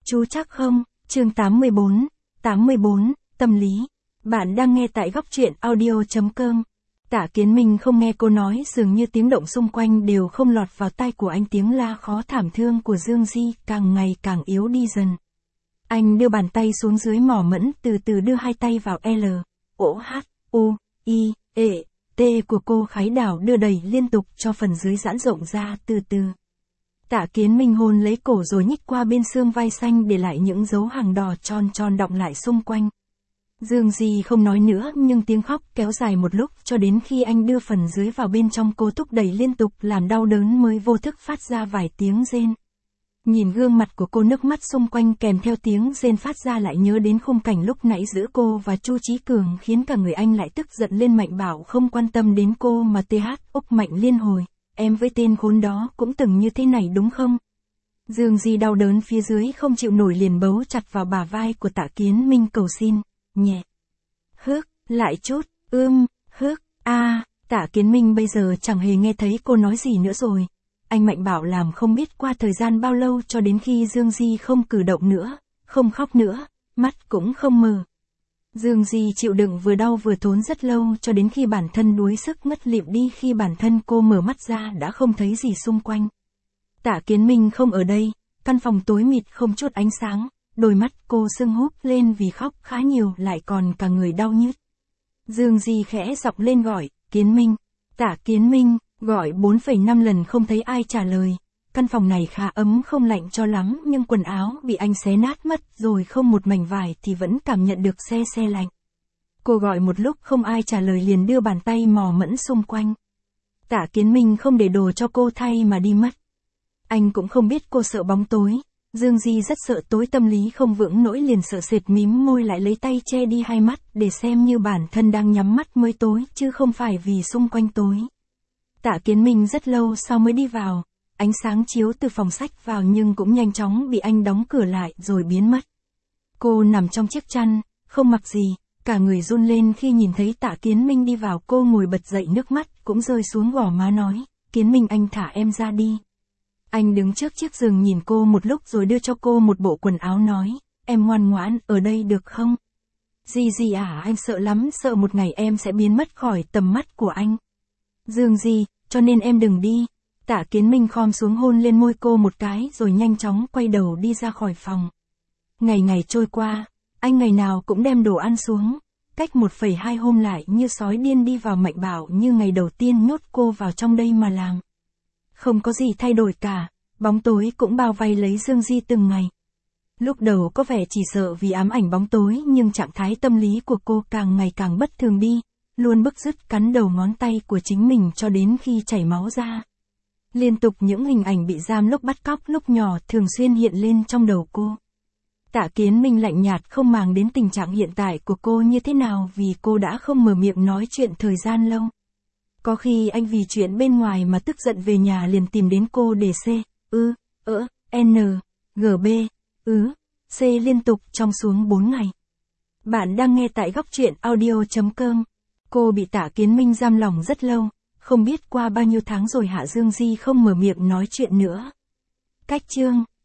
Chú chắc không? Chương 84, tâm lý. Bạn đang nghe tại góc truyện audio.com. Tả Kiến Minh không nghe cô nói, dường như tiếng động xung quanh đều không lọt vào tai của anh. Tiếng la khó thảm thương của Dương Di càng ngày càng yếu đi dần. Anh đưa bàn tay xuống dưới mỏ mẫn, từ từ đưa hai tay vào L, O, H, U, I, E, T của cô, khái đảo đưa đẩy liên tục cho phần dưới giãn rộng ra từ từ. Tả Kiến Minh hôn lấy cổ rồi nhích qua bên xương vai xanh, để lại những dấu hàng đỏ tròn tròn đọng lại xung quanh. Dương Di không nói nữa, nhưng tiếng khóc kéo dài một lúc, cho đến khi anh đưa phần dưới vào bên trong cô, thúc đẩy liên tục làm đau đớn mới vô thức phát ra vài tiếng rên. Nhìn gương mặt của cô, nước mắt xung quanh kèm theo tiếng rên phát ra, lại nhớ đến khung cảnh lúc nãy giữa cô và Chu Chí Cường, khiến cả người anh lại tức giận lên. Mạnh Bảo không quan tâm đến cô mà Úc Mạnh liên hồi. Em với tên khốn đó cũng từng như thế này đúng không? Dương Di đau đớn phía dưới không chịu nổi, liền bấu chặt vào bả vai của Tả Kiến Minh cầu xin, nhẹ. Hước, lại chút, hước, Tả Kiến Minh bây giờ chẳng hề nghe thấy cô nói gì nữa rồi. Anh Mạnh Bảo làm không biết qua thời gian bao lâu, cho đến khi Dương Di không cử động nữa, không khóc nữa, mắt cũng không mở. Dương Di chịu đựng vừa đau vừa thốn rất lâu, cho đến khi bản thân đuối sức ngất lịm đi. Khi bản thân cô mở mắt ra đã không thấy gì xung quanh. Tả Kiến Minh không ở đây, căn phòng tối mịt không chút ánh sáng, đôi mắt cô sưng húp lên vì khóc khá nhiều, lại còn cả người đau nhức. Dương Di khẽ giọng lên gọi, Kiến Minh, Tả Kiến Minh, gọi 4,5 lần không thấy ai trả lời. Căn phòng này khá ấm, không lạnh cho lắm, nhưng quần áo bị anh xé nát mất rồi, không một mảnh vải thì vẫn cảm nhận được se lạnh. Cô gọi một lúc không ai trả lời, liền đưa bàn tay mò mẫm xung quanh. Tả Kiến Minh không để đồ cho cô thay mà đi mất. Anh cũng không biết cô sợ bóng tối. Dương Di rất sợ tối, tâm lý không vững nỗi, liền sợ sệt mím môi lại, lấy tay che đi hai mắt để xem như bản thân đang nhắm mắt mới tối, chứ không phải vì xung quanh tối. Tả Kiến Minh rất lâu sau mới đi vào. Ánh sáng chiếu từ phòng sách vào nhưng cũng nhanh chóng bị anh đóng cửa lại rồi biến mất. Cô nằm trong chiếc chăn, không mặc gì, cả người run lên khi nhìn thấy Tả Kiến Minh đi vào. Cô ngồi bật dậy, nước mắt cũng rơi xuống gò má, nói, Kiến Minh, anh thả em ra đi. Anh đứng trước chiếc giường nhìn cô một lúc rồi đưa cho cô một bộ quần áo, nói, em ngoan ngoãn ở đây được không? Gì anh sợ lắm, sợ một ngày em sẽ biến mất khỏi tầm mắt của anh. Dương Di, cho nên em đừng đi. Tả Kiến Minh khom xuống hôn lên môi cô một cái rồi nhanh chóng quay đầu đi ra khỏi phòng. Ngày trôi qua, anh ngày nào cũng đem đồ ăn xuống, cách 1,2 hôm lại như sói điên đi vào. Mạnh Bảo như ngày đầu tiên nhốt cô vào trong đây mà làm. Không có gì thay đổi cả, bóng tối cũng bao vây lấy Dương Di từng ngày. Lúc đầu có vẻ chỉ sợ vì ám ảnh bóng tối, nhưng trạng thái tâm lý của cô càng ngày càng bất thường đi, luôn bứt rứt cắn đầu ngón tay của chính mình cho đến khi chảy máu ra. Liên tục những hình ảnh bị giam, lúc bắt cóc lúc nhỏ, thường xuyên hiện lên trong đầu cô. Tả Kiến Minh lạnh nhạt không màng đến tình trạng hiện tại của cô như thế nào, vì cô đã không mở miệng nói chuyện thời gian lâu. Có khi anh vì chuyện bên ngoài mà tức giận, về nhà liền tìm đến cô để C liên tục trong xuống 4 ngày. Bạn đang nghe tại góc truyện audio.com. Cô bị Tả Kiến Minh giam lỏng rất lâu, không biết qua bao nhiêu tháng rồi Hạ Dương Di không mở miệng nói chuyện nữa. Cách chương